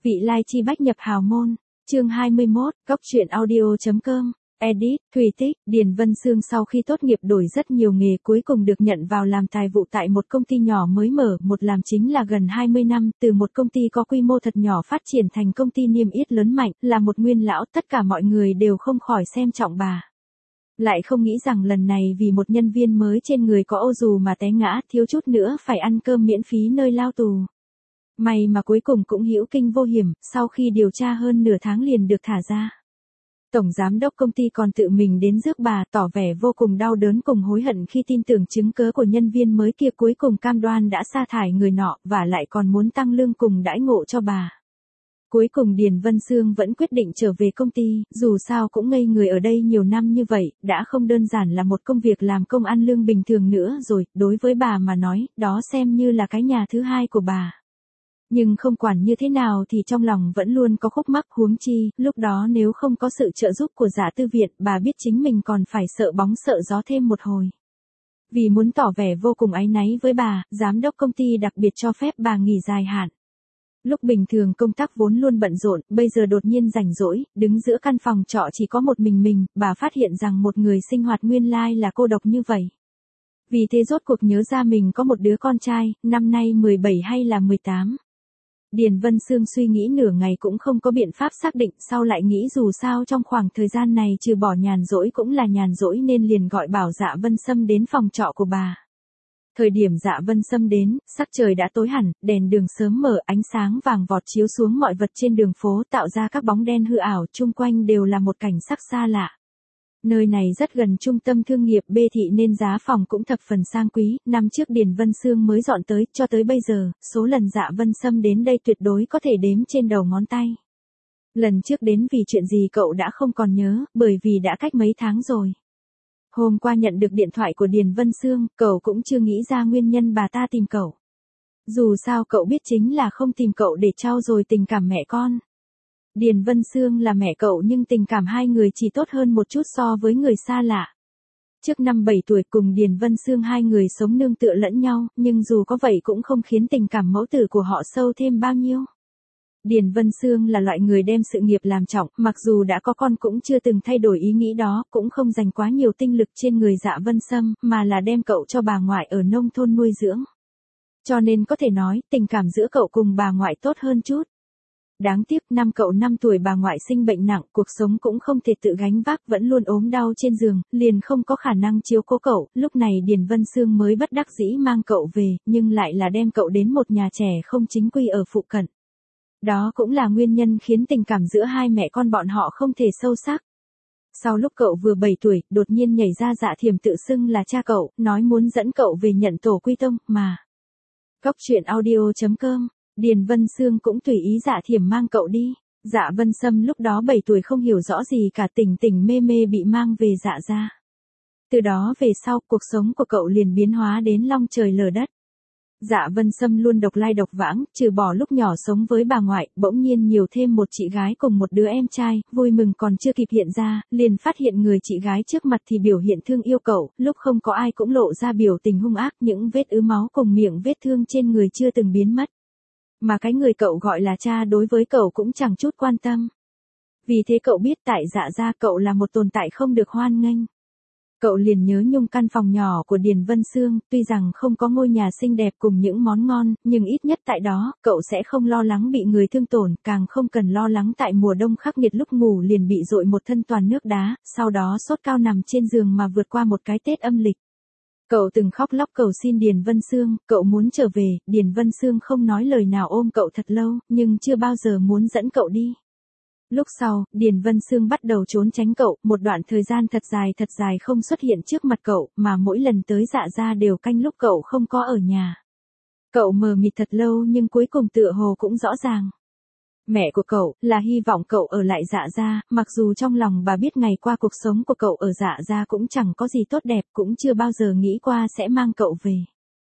Vị lai chi bách nhập hào môn, chương 21, góc truyện audio.com, edit, Thùy Tích, Điền Vân Sương sau khi tốt nghiệp đổi rất nhiều nghề cuối cùng được nhận vào làm tài vụ tại một công ty nhỏ mới mở, một làm chính là gần 20 năm, từ một công ty có quy mô thật nhỏ phát triển thành công ty niêm yết lớn mạnh, là một nguyên lão, tất cả mọi người đều không khỏi xem trọng bà. Lại không nghĩ rằng lần này vì một nhân viên mới trên người có ô dù mà té ngã, thiếu chút nữa phải ăn cơm miễn phí nơi lao tù. May mà cuối cùng cũng hữu kinh vô hiểm, sau khi điều tra hơn nửa tháng liền được thả ra. Tổng giám đốc công ty còn tự mình đến rước bà, tỏ vẻ vô cùng đau đớn cùng hối hận khi tin tưởng chứng cớ của nhân viên mới kia cuối cùng cam đoan đã sa thải người nọ, và lại còn muốn tăng lương cùng đãi ngộ cho bà. Cuối cùng Điền Vân Sương vẫn quyết định trở về công ty, dù sao cũng ngây người ở đây nhiều năm như vậy, đã không đơn giản là một công việc làm công ăn lương bình thường nữa rồi, đối với bà mà nói, đó xem như là cái nhà thứ hai của bà. Nhưng không quản như thế nào thì trong lòng vẫn luôn có khúc mắc, huống chi, lúc đó nếu không có sự trợ giúp của Dạ Tư Viện, bà biết chính mình còn phải sợ bóng sợ gió thêm một hồi. Vì muốn tỏ vẻ vô cùng áy náy với bà, giám đốc công ty đặc biệt cho phép bà nghỉ dài hạn. Lúc bình thường công tác vốn luôn bận rộn, bây giờ đột nhiên rảnh rỗi, đứng giữa căn phòng trọ chỉ có một mình, bà phát hiện rằng một người sinh hoạt nguyên lai là cô độc như vậy. Vì thế rốt cuộc nhớ ra mình có một đứa con trai, năm nay 17 hay là 18. Điền Vân Sương suy nghĩ nửa ngày cũng không có biện pháp xác định, sau lại nghĩ dù sao trong khoảng thời gian này trừ bỏ nhàn rỗi cũng là nhàn rỗi nên liền gọi bảo Dạ Vân Sâm đến phòng trọ của bà. Thời điểm Dạ Vân Sâm đến, sắc trời đã tối hẳn, đèn đường sớm mở, ánh sáng vàng vọt chiếu xuống mọi vật trên đường phố tạo ra các bóng đen hư ảo, chung quanh đều là một cảnh sắc xa lạ. Nơi này rất gần trung tâm thương nghiệp B thị nên giá phòng cũng thập phần sang quý, năm trước Điền Vân Sương mới dọn tới, cho tới bây giờ, số lần Dạ Vân Sâm đến đây tuyệt đối có thể đếm trên đầu ngón tay. Lần trước đến vì chuyện gì cậu đã không còn nhớ, bởi vì đã cách mấy tháng rồi. Hôm qua nhận được điện thoại của Điền Vân Sương, cậu cũng chưa nghĩ ra nguyên nhân bà ta tìm cậu. Dù sao cậu biết chính là không tìm cậu để trau dồi tình cảm mẹ con. Điền Vân Sương là mẹ cậu nhưng tình cảm hai người chỉ tốt hơn một chút so với người xa lạ. Trước năm 7 tuổi cùng Điền Vân Sương hai người sống nương tựa lẫn nhau, nhưng dù có vậy cũng không khiến tình cảm mẫu tử của họ sâu thêm bao nhiêu. Điền Vân Sương là loại người đem sự nghiệp làm trọng, mặc dù đã có con cũng chưa từng thay đổi ý nghĩ đó, cũng không dành quá nhiều tinh lực trên người Dạ Vân Sâm, mà là đem cậu cho bà ngoại ở nông thôn nuôi dưỡng. Cho nên có thể nói, tình cảm giữa cậu cùng bà ngoại tốt hơn chút. Đáng tiếc năm cậu 5 tuổi bà ngoại sinh bệnh nặng, cuộc sống cũng không thể tự gánh vác, vẫn luôn ốm đau trên giường, liền không có khả năng chiếu cố cậu, lúc này Điền Vân Sương mới bất đắc dĩ mang cậu về, nhưng lại là đem cậu đến một nhà trẻ không chính quy ở phụ cận. Đó cũng là nguyên nhân khiến tình cảm giữa hai mẹ con bọn họ không thể sâu sắc. Sau lúc cậu vừa 7 tuổi, đột nhiên nhảy ra Dạ Thiểm tự xưng là cha cậu, nói muốn dẫn cậu về nhận tổ quy tông, mà. Góc truyện audio.com, Điền Vân Sương cũng tùy ý Dạ Thiểm mang cậu đi. Dạ Vân Sâm lúc đó 7 tuổi không hiểu rõ gì cả, tỉnh mê mê bị mang về Dạ gia. Từ đó về sau, cuộc sống của cậu liền biến hóa đến long trời lở đất. Dạ Vân Sâm luôn độc lai độc vãng, trừ bỏ lúc nhỏ sống với bà ngoại, bỗng nhiên nhiều thêm một chị gái cùng một đứa em trai, vui mừng còn chưa kịp hiện ra, liền phát hiện người chị gái trước mặt thì biểu hiện thương yêu cậu, lúc không có ai cũng lộ ra biểu tình hung ác, những vết ứ máu cùng miệng vết thương trên người chưa từng biến mất. Mà cái người cậu gọi là cha đối với cậu cũng chẳng chút quan tâm. Vì thế cậu biết tại Dạ gia cậu là một tồn tại không được hoan nghênh. Cậu liền nhớ nhung căn phòng nhỏ của Điền Vân Sương, tuy rằng không có ngôi nhà xinh đẹp cùng những món ngon, nhưng ít nhất tại đó, cậu sẽ không lo lắng bị người thương tổn, càng không cần lo lắng tại mùa đông khắc nghiệt lúc ngủ liền bị dội một thân toàn nước đá, sau đó sốt cao nằm trên giường mà vượt qua một cái Tết âm lịch. Cậu từng khóc lóc cầu xin Điền Vân Sương, cậu muốn trở về, Điền Vân Sương không nói lời nào ôm cậu thật lâu, nhưng chưa bao giờ muốn dẫn cậu đi. Lúc sau, Điền Vân Sương bắt đầu trốn tránh cậu, một đoạn thời gian thật dài không xuất hiện trước mặt cậu, mà mỗi lần tới Dạ gia đều canh lúc cậu không có ở nhà. Cậu mờ mịt thật lâu nhưng cuối cùng tựa hồ cũng rõ ràng. Mẹ của cậu, là hy vọng cậu ở lại Dạ gia, mặc dù trong lòng bà biết ngày qua cuộc sống của cậu ở Dạ gia cũng chẳng có gì tốt đẹp, cũng chưa bao giờ nghĩ qua sẽ mang cậu về.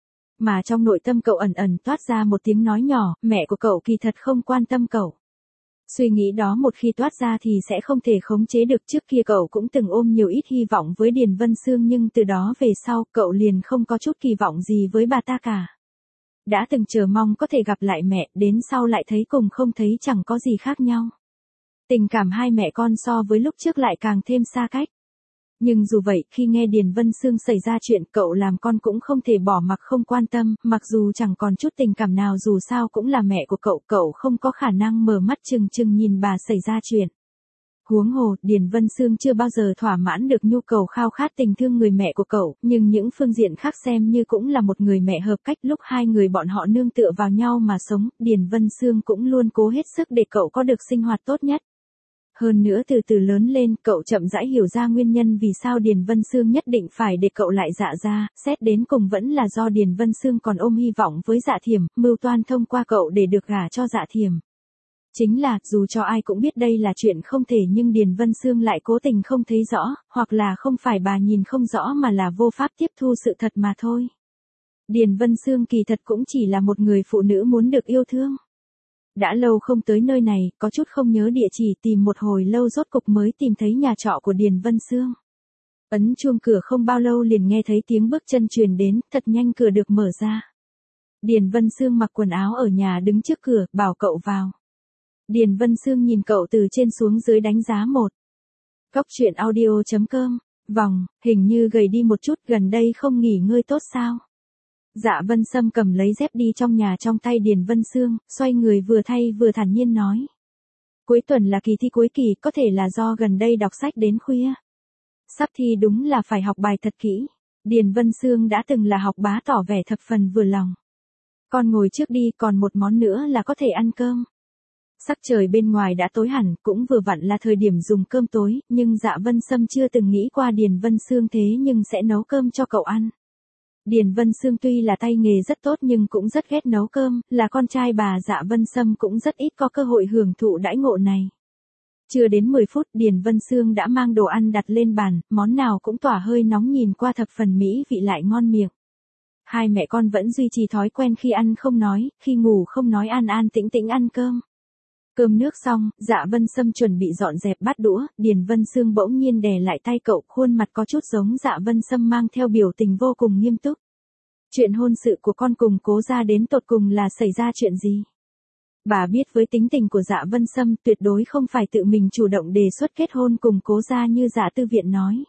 Mà trong nội tâm cậu ẩn ẩn toát ra một tiếng nói nhỏ, mẹ của cậu kỳ thật không quan tâm cậu. Suy nghĩ đó một khi toát ra thì sẽ không thể khống chế được, trước kia cậu cũng từng ôm nhiều ít hy vọng với Điền Vân Sương nhưng từ đó về sau, cậu liền không có chút kỳ vọng gì với bà ta cả. đã từng chờ mong có thể gặp lại mẹ, đến sau lại thấy cùng không thấy chẳng có gì khác nhau. Tình cảm hai mẹ con so với lúc trước lại càng thêm xa cách. Nhưng dù vậy, khi nghe Điền Vân Sương xảy ra chuyện, cậu làm con cũng không thể bỏ mặc không quan tâm, mặc dù chẳng còn chút tình cảm nào, dù sao cũng là mẹ của cậu không có khả năng mở mắt trừng trừng nhìn bà xảy ra chuyện. Huống hồ, Điền Vân Sương chưa bao giờ thỏa mãn được nhu cầu khao khát tình thương người mẹ của cậu, nhưng những phương diện khác xem như cũng là một người mẹ hợp cách, lúc hai người bọn họ nương tựa vào nhau mà sống, Điền Vân Sương cũng luôn cố hết sức để cậu có được sinh hoạt tốt nhất. Hơn nữa từ từ lớn lên, cậu chậm rãi hiểu ra nguyên nhân vì sao Điền Vân Sương nhất định phải để cậu lại Dạ gia, xét đến cùng vẫn là do Điền Vân Sương còn ôm hy vọng với Dạ Thiểm, mưu toan thông qua cậu để được gả cho Dạ Thiểm. Chính là, dù cho ai cũng biết đây là chuyện không thể nhưng Điền Vân Sương lại cố tình không thấy rõ, hoặc là không phải bà nhìn không rõ mà là vô pháp tiếp thu sự thật mà thôi. Điền Vân Sương kỳ thật cũng chỉ là một người phụ nữ muốn được yêu thương. Đã lâu không tới nơi này, có chút không nhớ địa chỉ, tìm một hồi lâu rốt cục mới tìm thấy nhà trọ của Điền Vân Sương. Ấn chuông cửa không bao lâu liền nghe thấy tiếng bước chân truyền đến, thật nhanh cửa được mở ra. Điền Vân Sương mặc quần áo ở nhà đứng trước cửa, bảo cậu vào. Điền Vân Sương nhìn cậu từ trên xuống dưới đánh giá một. Cóc truyện audio.com, vòng, hình như gầy đi một chút, gần đây không nghỉ ngơi tốt sao? Dạ Vân Sâm cầm lấy dép đi trong nhà trong tay Điền Vân Sương, xoay người vừa thay vừa thản nhiên nói. Cuối tuần là kỳ thi cuối kỳ, có thể là do gần đây đọc sách đến khuya. Sắp thi đúng là phải học bài thật kỹ. Điền Vân Sương đã từng là học bá tỏ vẻ thập phần vừa lòng. Con ngồi trước đi, còn một món nữa là có thể ăn cơm. Sắc trời bên ngoài đã tối hẳn, cũng vừa vặn là thời điểm dùng cơm tối, nhưng Dạ Vân Sâm chưa từng nghĩ qua Điền Vân Sương thế nhưng sẽ nấu cơm cho cậu ăn. Điền Vân Sương tuy là tay nghề rất tốt nhưng cũng rất ghét nấu cơm, là con trai bà Dạ Vân Sâm cũng rất ít có cơ hội hưởng thụ đãi ngộ này. Chưa đến 10 phút Điền Vân Sương đã mang đồ ăn đặt lên bàn, món nào cũng tỏa hơi nóng nhìn qua thập phần mỹ vị lại ngon miệng. Hai mẹ con vẫn duy trì thói quen khi ăn không nói, khi ngủ không nói, an an tĩnh tĩnh ăn cơm. Cơm nước xong, Dạ Vân Sâm chuẩn bị dọn dẹp bát đũa, Điền Vân Sương bỗng nhiên đè lại tay cậu, khuôn mặt có chút giống Dạ Vân Sâm mang theo biểu tình vô cùng nghiêm túc. Chuyện hôn sự của con cùng Cố gia đến tột cùng là xảy ra chuyện gì? Bà biết với tính tình của Dạ Vân Sâm tuyệt đối không phải tự mình chủ động đề xuất kết hôn cùng Cố gia như Dạ Tư Viện nói.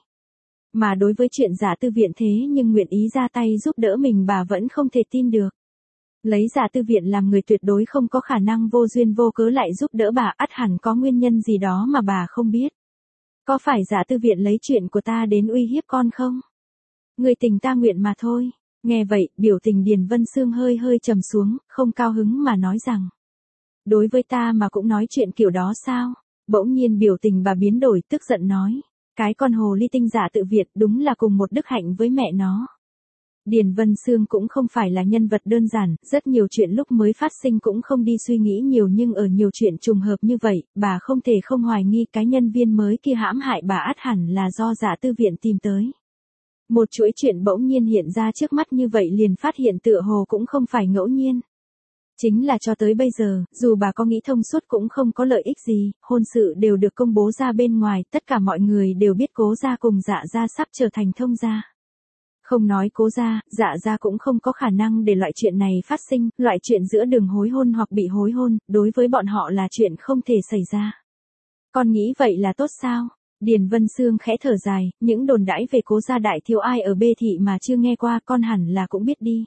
Mà đối với chuyện Dạ Tư Viện thế nhưng nguyện ý ra tay giúp đỡ mình bà vẫn không thể tin được. Lấy Dạ Tư Viện làm người tuyệt đối không có khả năng vô duyên vô cớ lại giúp đỡ bà, ắt hẳn có nguyên nhân gì đó mà bà không biết. Có phải Dạ Tư Viện lấy chuyện của ta đến uy hiếp con không? Người tình ta nguyện mà thôi. Nghe vậy, biểu tình Điền Vân Sương hơi hơi trầm xuống, không cao hứng mà nói rằng. Đối với ta mà cũng nói chuyện kiểu đó sao? Bỗng nhiên biểu tình bà biến đổi, tức giận nói. Cái con hồ ly tinh Dạ Tự Viện đúng là cùng một đức hạnh với mẹ nó. Điền Vân Sương cũng không phải là nhân vật đơn giản, rất nhiều chuyện lúc mới phát sinh cũng không đi suy nghĩ nhiều, nhưng ở nhiều chuyện trùng hợp như vậy, bà không thể không hoài nghi cái nhân viên mới kia hãm hại bà ắt hẳn là do Dạ Tư Viện tìm tới. Một chuỗi chuyện bỗng nhiên hiện ra trước mắt như vậy liền phát hiện tựa hồ cũng không phải ngẫu nhiên. Chính là cho tới bây giờ, dù bà có nghĩ thông suốt cũng không có lợi ích gì, hôn sự đều được công bố ra bên ngoài, tất cả mọi người đều biết Cố gia cùng Dạ gia sắp trở thành thông gia. Không nói Cố gia, Dạ gia cũng không có khả năng để loại chuyện này phát sinh, loại chuyện giữa đường hối hôn hoặc bị hối hôn, đối với bọn họ là chuyện không thể xảy ra. Con nghĩ vậy là tốt sao? Điền Vân Sương khẽ thở dài, những đồn đãi về Cố gia đại thiếu ai ở Bê thị mà chưa nghe qua, con hẳn là cũng biết đi.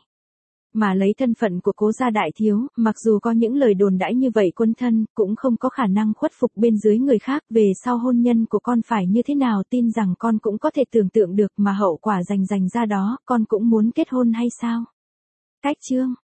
Mà lấy thân phận của Cố gia đại thiếu, mặc dù có những lời đồn đãi như vậy quân thân, cũng không có khả năng khuất phục bên dưới người khác, về sau hôn nhân của con phải như thế nào tin rằng con cũng có thể tưởng tượng được, mà hậu quả rành ra đó, con cũng muốn kết hôn hay sao? Cách chương